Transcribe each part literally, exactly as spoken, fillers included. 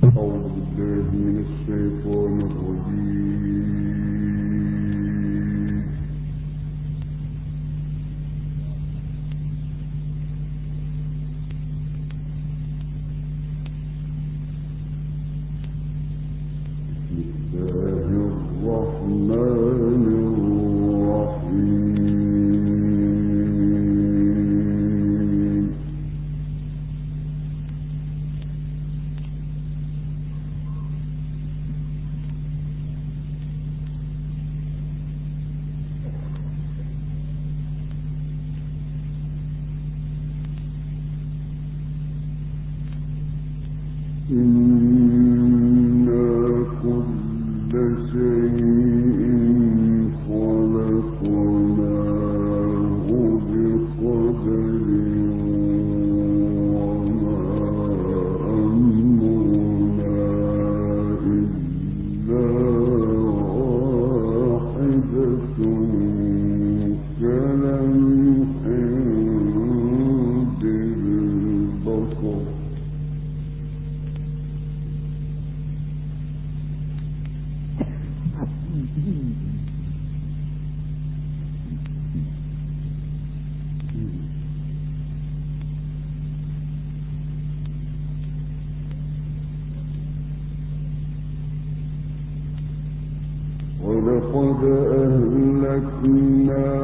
ولقد أهلكنا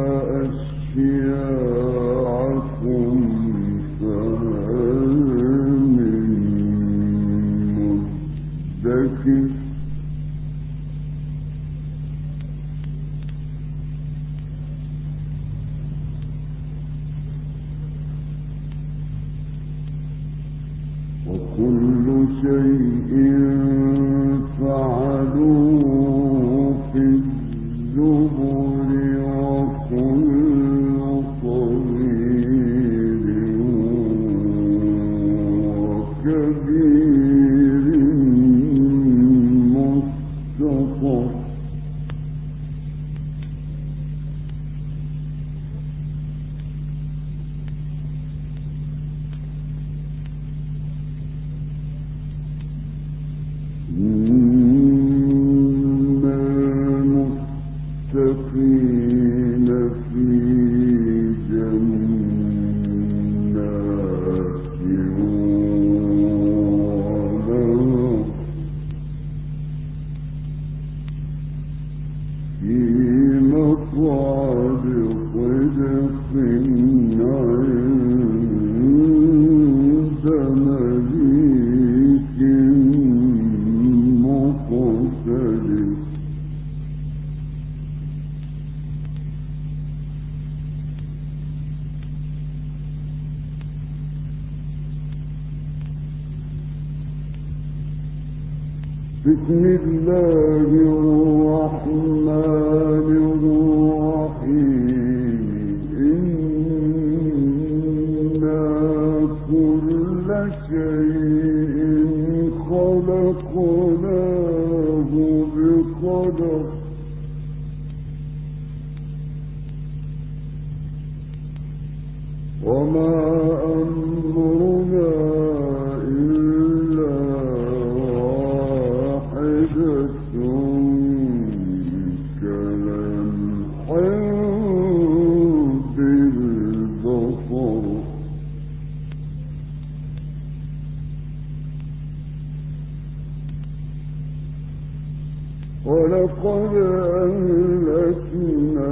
أشياعكم فهل من مدكر وكل شيء فعلوه في الزبر وكل صغير وكبير مستطر بسم الله الرحمن الرحيم إنا كل شيء خلقناه بقدر وما أمرنا ولقد أهلكنا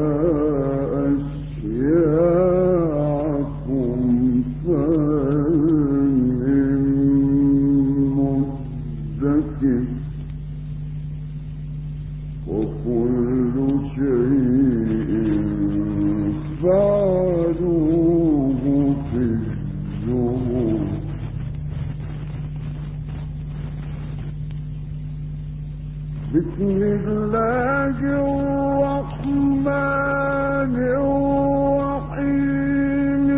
أشياعكم فهل من مدكر وكل شيء فعلوه في الزبر بسم الله الرحمن الرحيم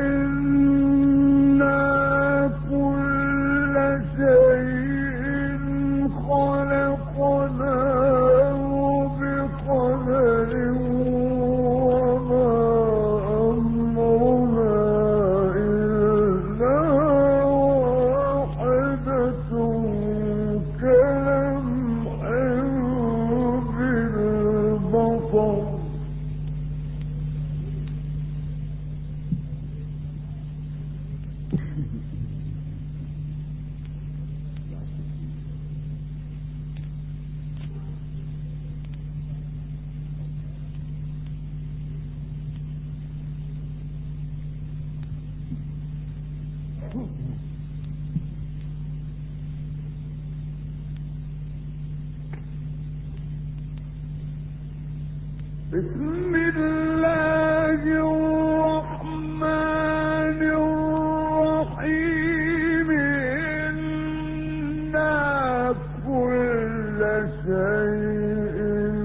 إنا كل شيء خلقناه بقدر وما أمرنا إلا واحدة بسم الله الرحمن الرحيم إنا كل شيء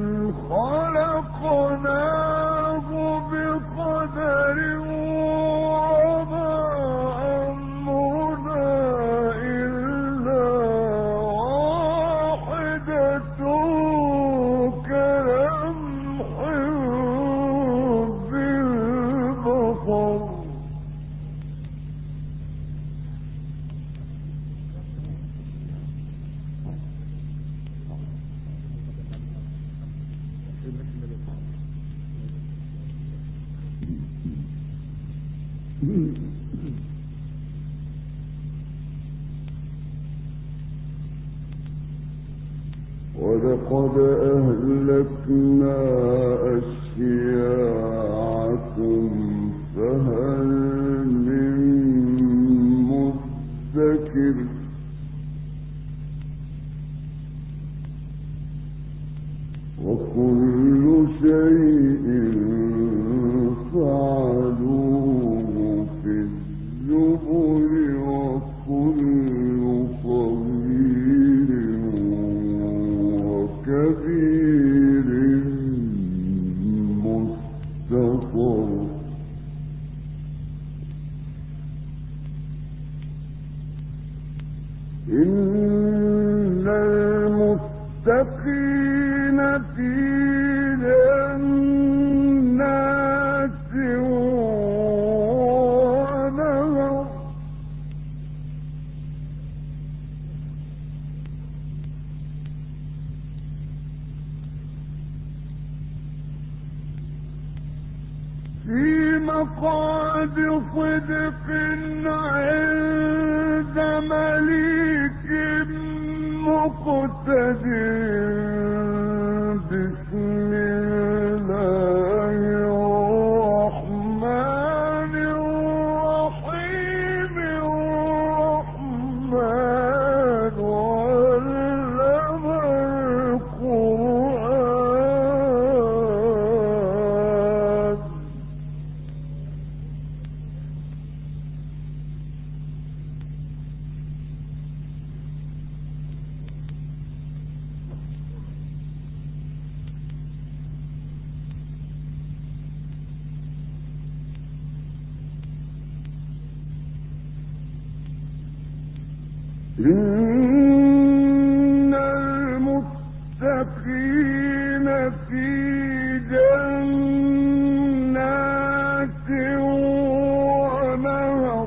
خلقناه بقدر وما أمرنا إلا واحدة كلمح بالبصر ولقد أهلكنا أشياعكم فهل من مدكر وكل شيء فعلوه في الزبر وكل صغير وكبير مستطر إن المتقين في جنات ونهر في مقعد صدق عند مليك مقتدر بسم الله الرحمن الرحيم الرحمن علم القرآن إن المتقين في جنات ونهر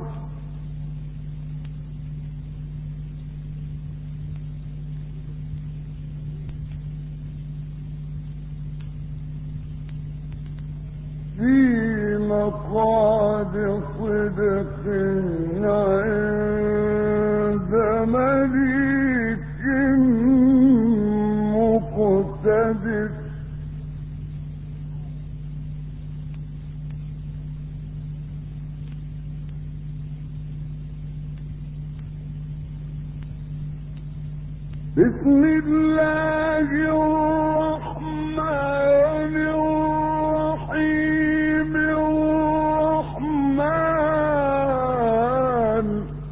في مقعد صدق عند مليك مقتدر بسم الله الرحمن الرحيم الرحمن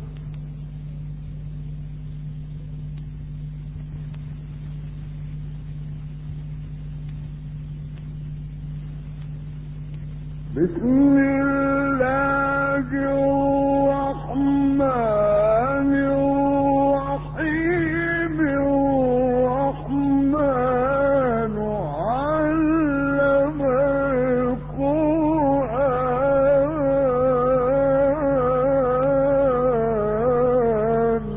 بسم الله الرحمن الرحيم الرحمن علم القرآن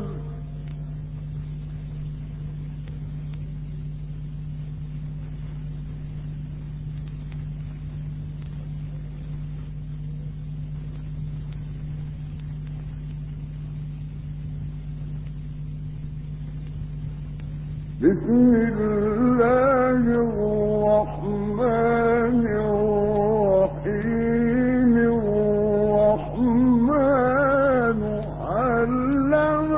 بسم الله الرحمن الرحيم الرحمن علم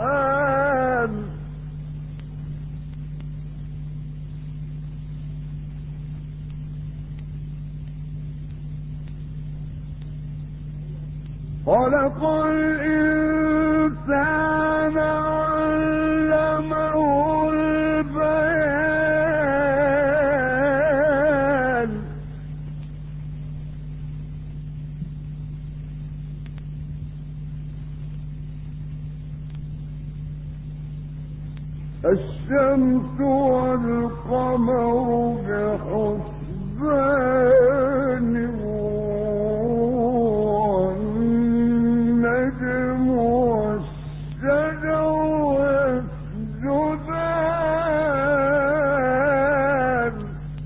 القرآن خلق الإنسان علمه البيان الشمس والقمر بحسبان والنجم والشجر يسجدان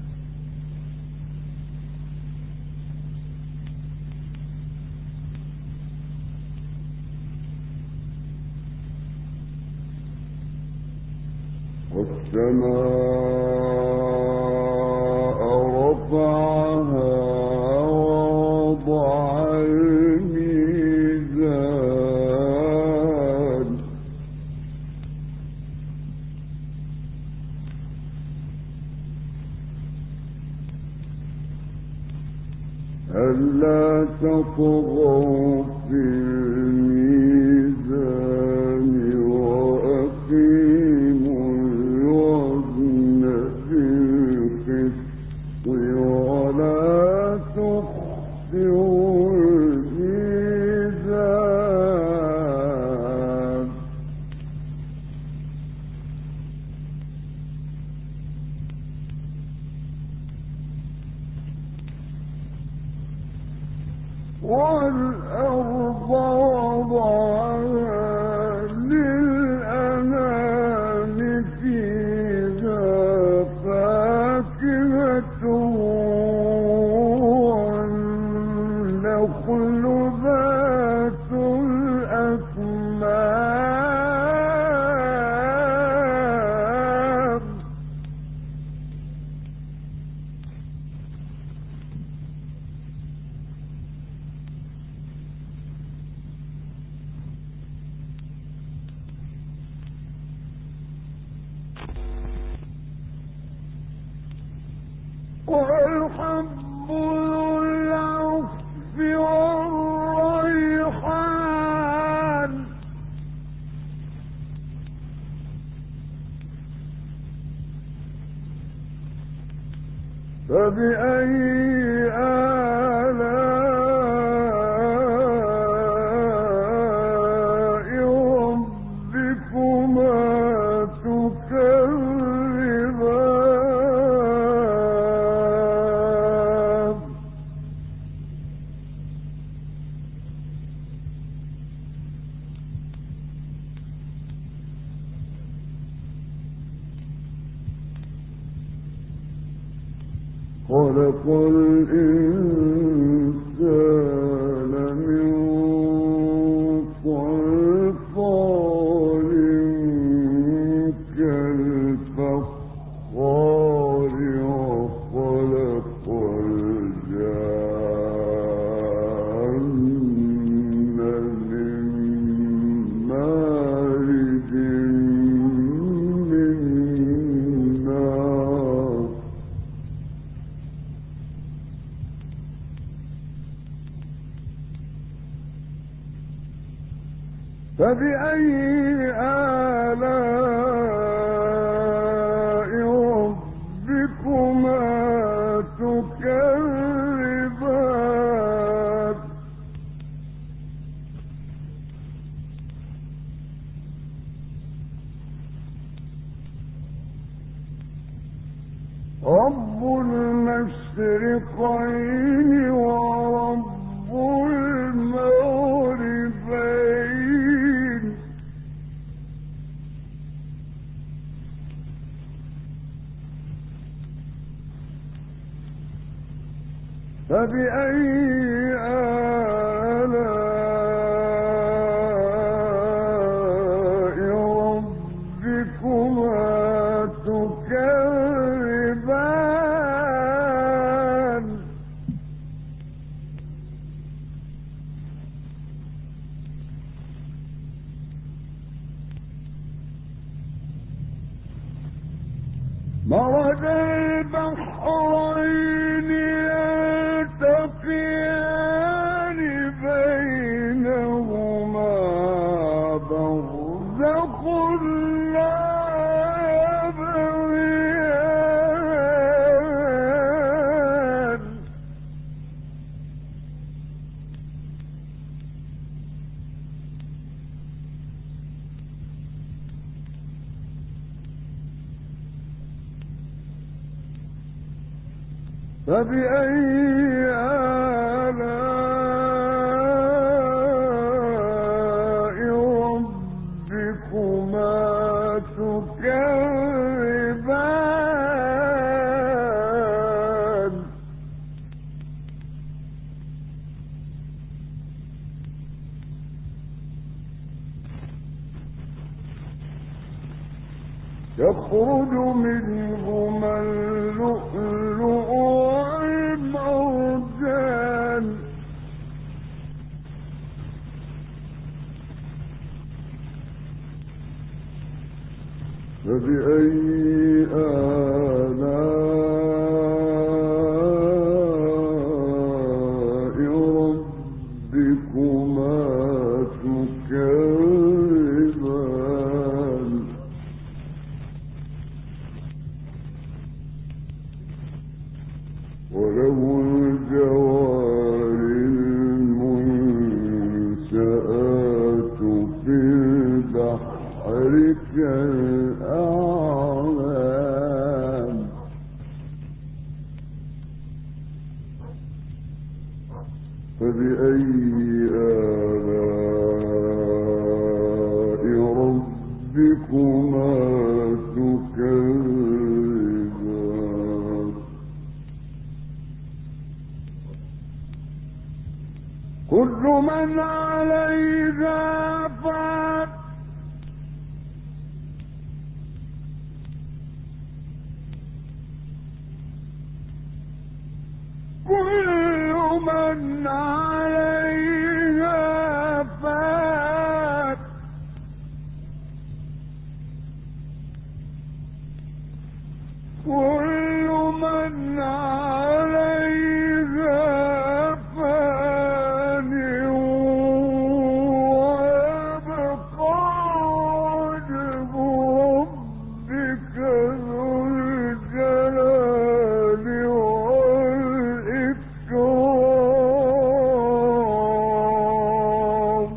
والسماء رفعها ووضع الميزان ألا تطغوا في الميزان وأقيموا الوزن بالقسط ولا تخسروا الميزان والأرض وضعها للأنام فيها فاكهة والنخل ذات الأكمام والحب ذو العصف والريحان فبأي آلاء ربكما تكذبان خلق الإنسان من صلصال كالفخار وخلق الجان من مارج من نار فبأي آلاء ربكما تكذبان رب المشرقين ورب المغربين فبأي آلاء ربكما تكذبان مرج البحرين يلتقيان بينهما فبأي آلاء ربكما تكذبان يخرج منهما اللؤلؤ والمرجان فبأي آلاء ربكما تكذبان وله الجوار المنشآت في البحر كالأعلام فبأي آلاء ربكما تكذبان كل من عليها فان كل من عليها فان كل من عليها فان ويبقى وجه ربك ذو الجلال والإكرام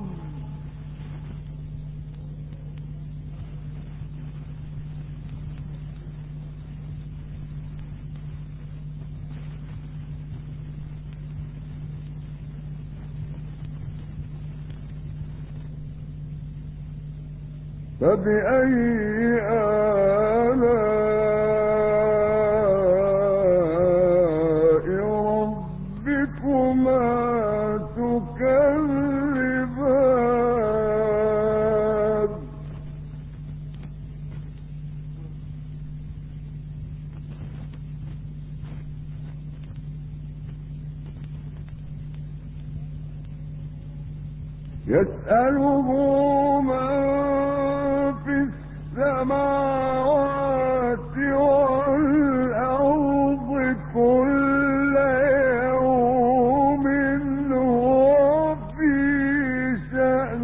فبأي آلاء ربكما تكذبان يسأله من في السماوات والأرض كل يوم هو في شأن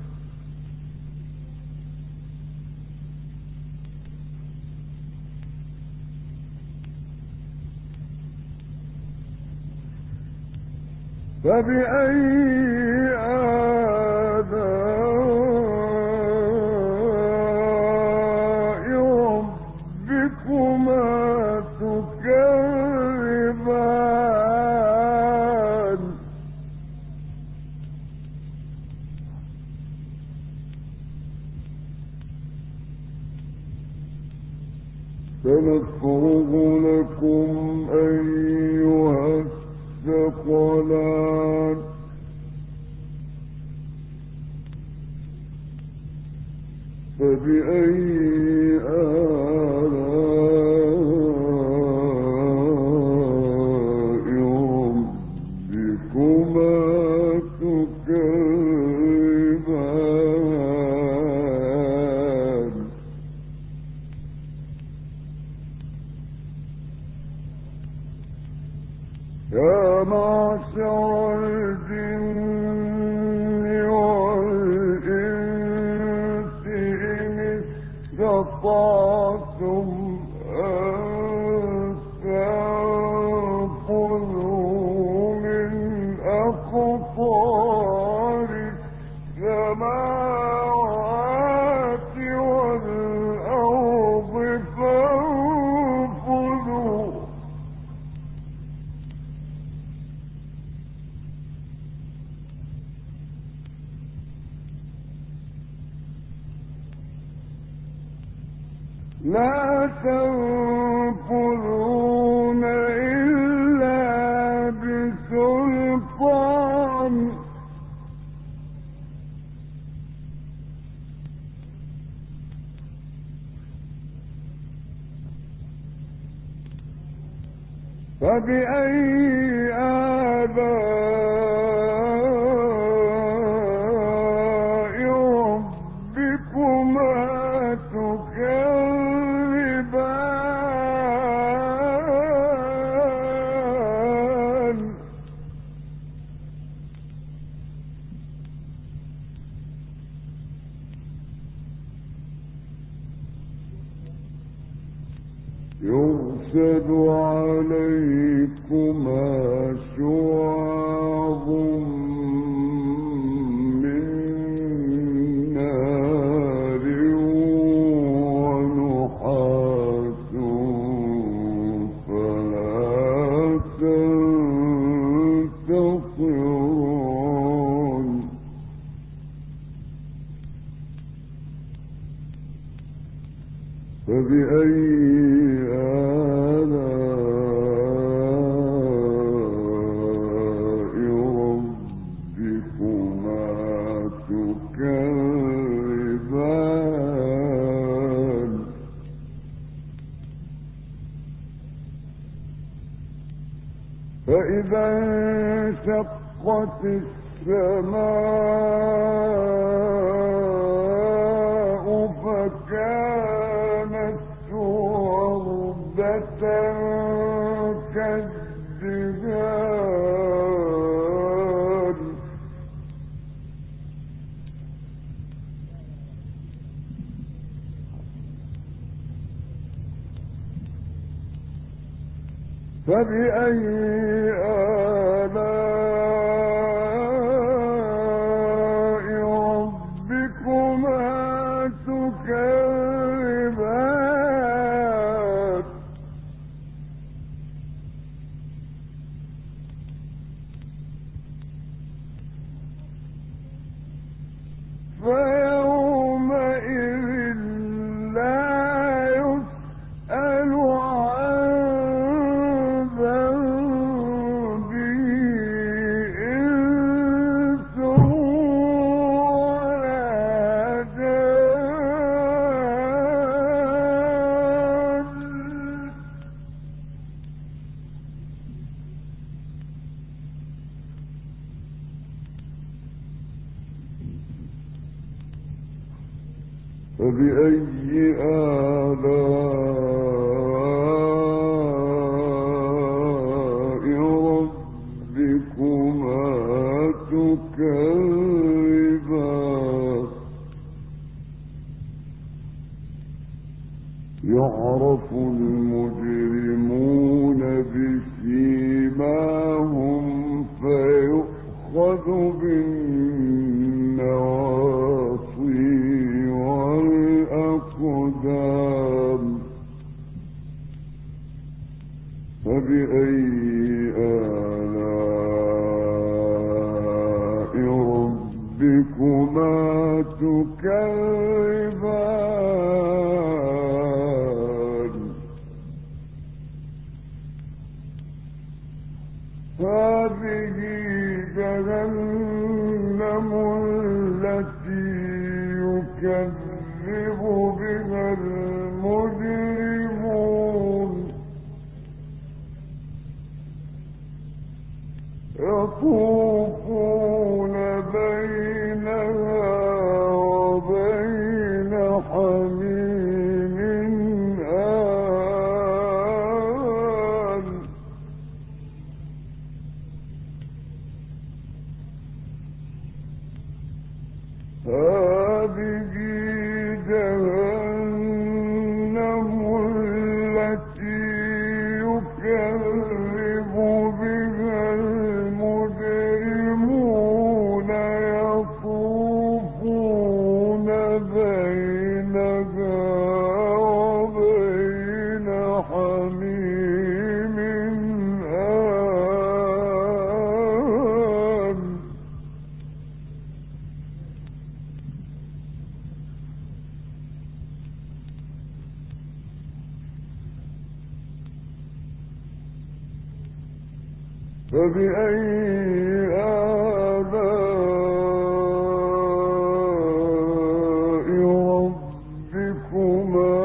فبأي آلاء ربكما تكذبان سنفرغ لكم أيها الثقلان فبأي آلاء ربكما تكذبان يا معشر الجن والإنس إن استطعتم أن تنفذوا من أقطار السماوات والأرض فانفذوا لا تنفذون إلا بسلطان فبأي آلاء ربكما تكذبان يرسل عليكما شواظ من نار ونحاس فلا تنتصرون فبأي فإذا انشقت السماء فكانت وردة كالدهان فبأي آلاء ربكما تكذبان فيومئذ لا يسأل عن ذنبه إنس ولا جان فبأي آلاء ربكما تكذبان يعرف المجرمون بسيماهم فيؤخذ بالنواصي والأقدام فبأي آلاء ربكما تكذبان هذه جهنم التي يكذب بها المجرمون يطوفون بينها وبين حميم آن هذه جهنم التي يكذب بها المجرمون يطوفون بينها وبين حميم آن فبأي آلاء ربكما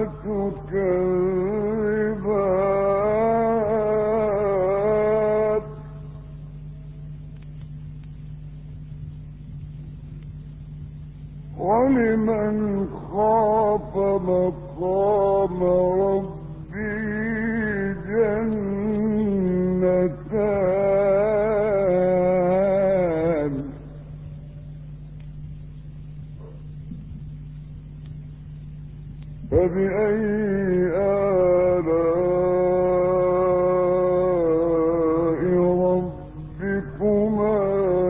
تكذبان ولمن خاف مقام ربه جنتان فبأي آلاء ربكما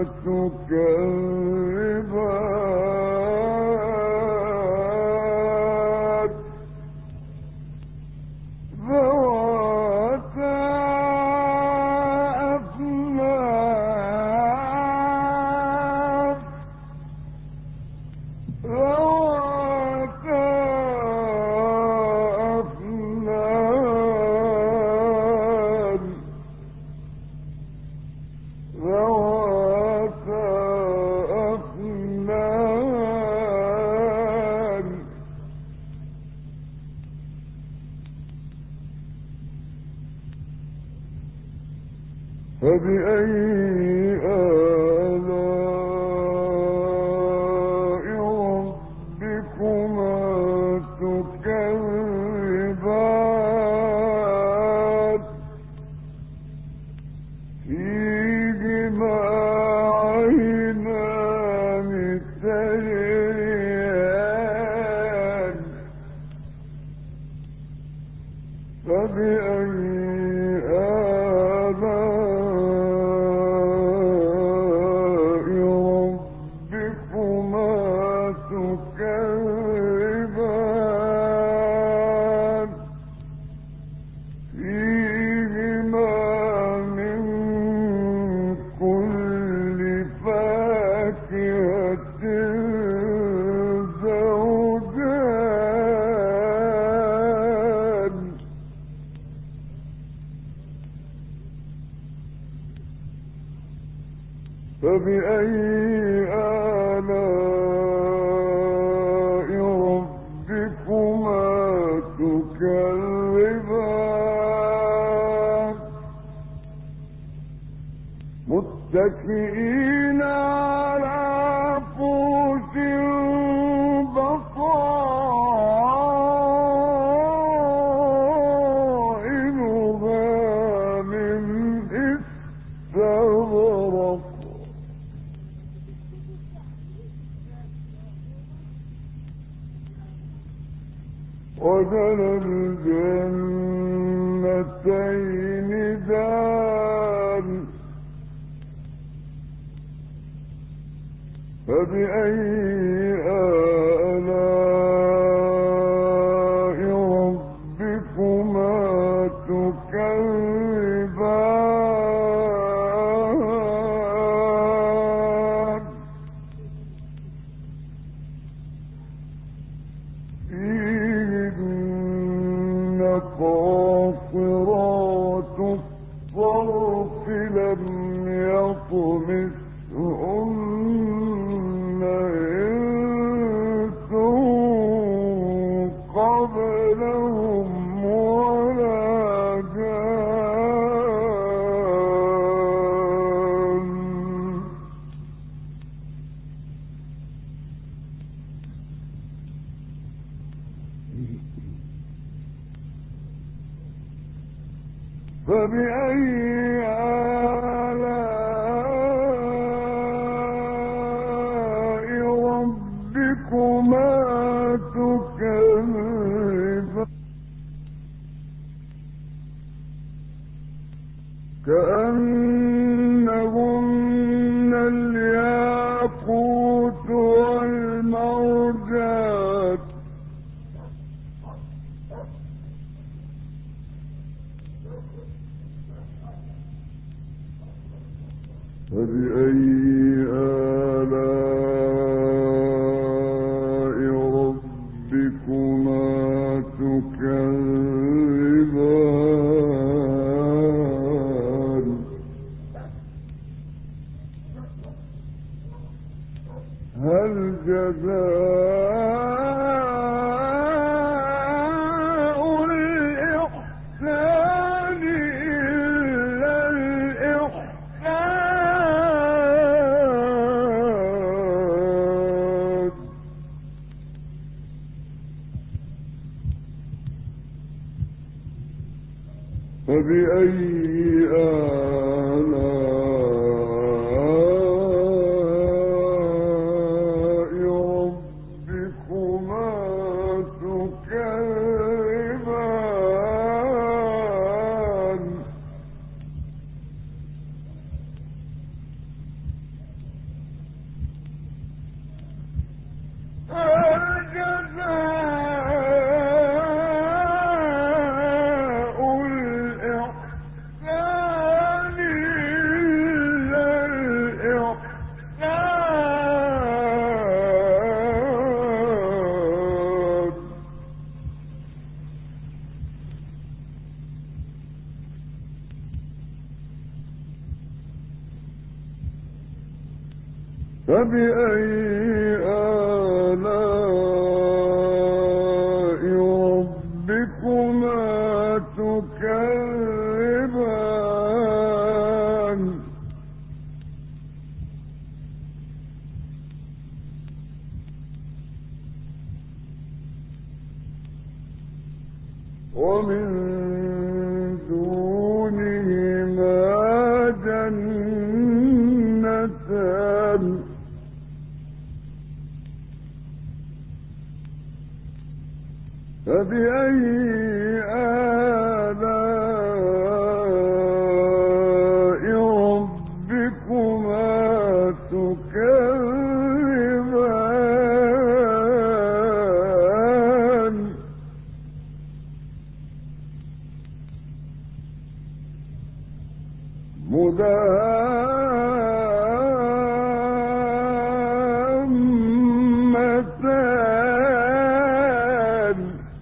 تكذبان ذواتا أفنان ذواتا أفنان ذواتا أفنان فبأي آلاء ربكما تكذبان فيهما عينان تجريان فبأي آلاء ربكما تكذبان فيهما من كل فاكهة زوجان فبأي آلاء ربكما تكذبان متكئين على فرش بطائنها من استبرق وجنى الجنتين دان فبأي آلاء ربكما تكذبان فيهن قاصرات الطرف لم يطمثهن إنس قبلهم ولا جان فبأي آلاء ربكما تكذبان كأنهن الياقوت والمرجان فبأي آلاء ربكما فبأي آلاء ربكما تكذبان فبأي آلاء ربكما تكذبان ومن دونهما جنتان فبأي آلاء ربكما تكذبان مدهامتان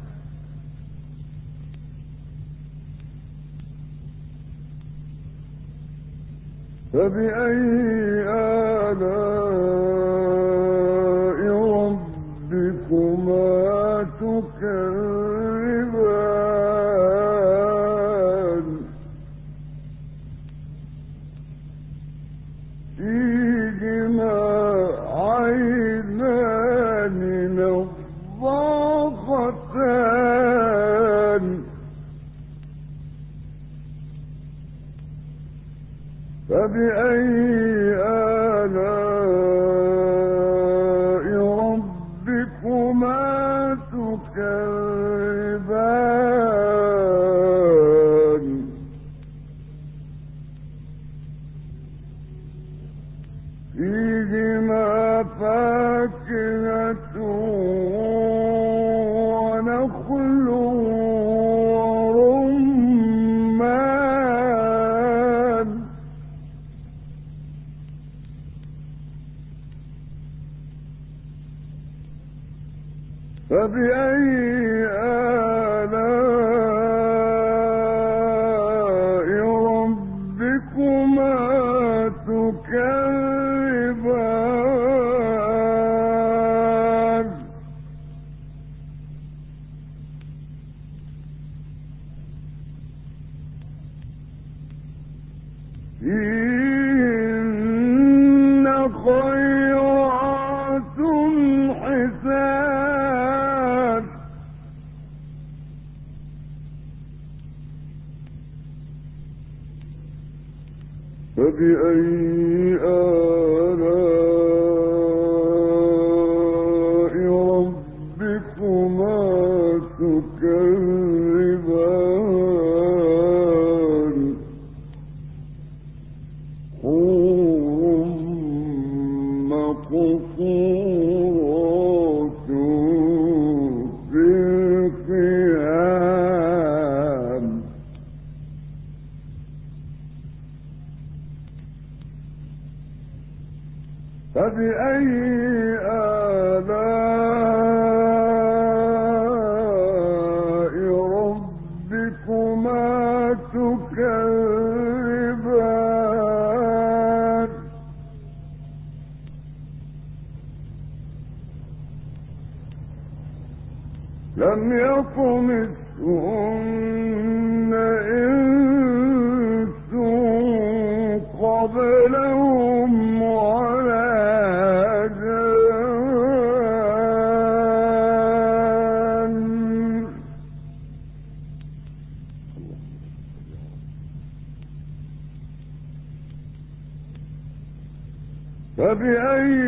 فبأي آلاء ربكما تكذبان فيهما عينان نضاختان فبأي آلاء ربكما تكذبان فيهما فاكهة ونخل ورمان فبأي آلاء ربكما تكذبان فيهن خيرات حسان فبأي آلاء ربكما تكذبان حور مقصورات في الخيام فبأي آلاء ربكما تكذبان لم يطمثهن إنس قبلهم ولا جان فبأي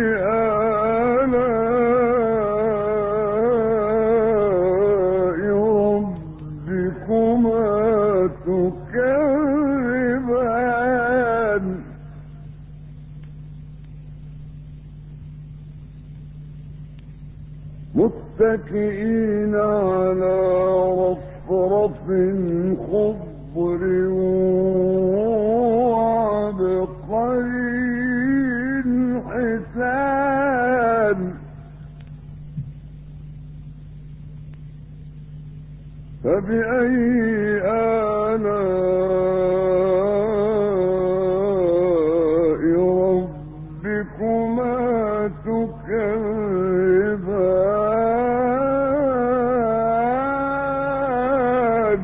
آلاء ربكما تكذبان متكئين على رفرف خضر وعبقري حسان فبأي آلاء ربكما تكذبان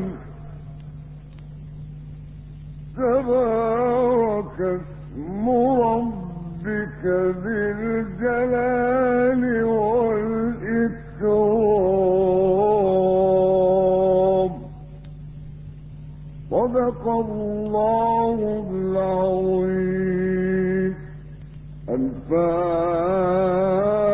تبارك اسم ربك ذي الجلال والإكرام صدق الله العظيم. الفاتحة.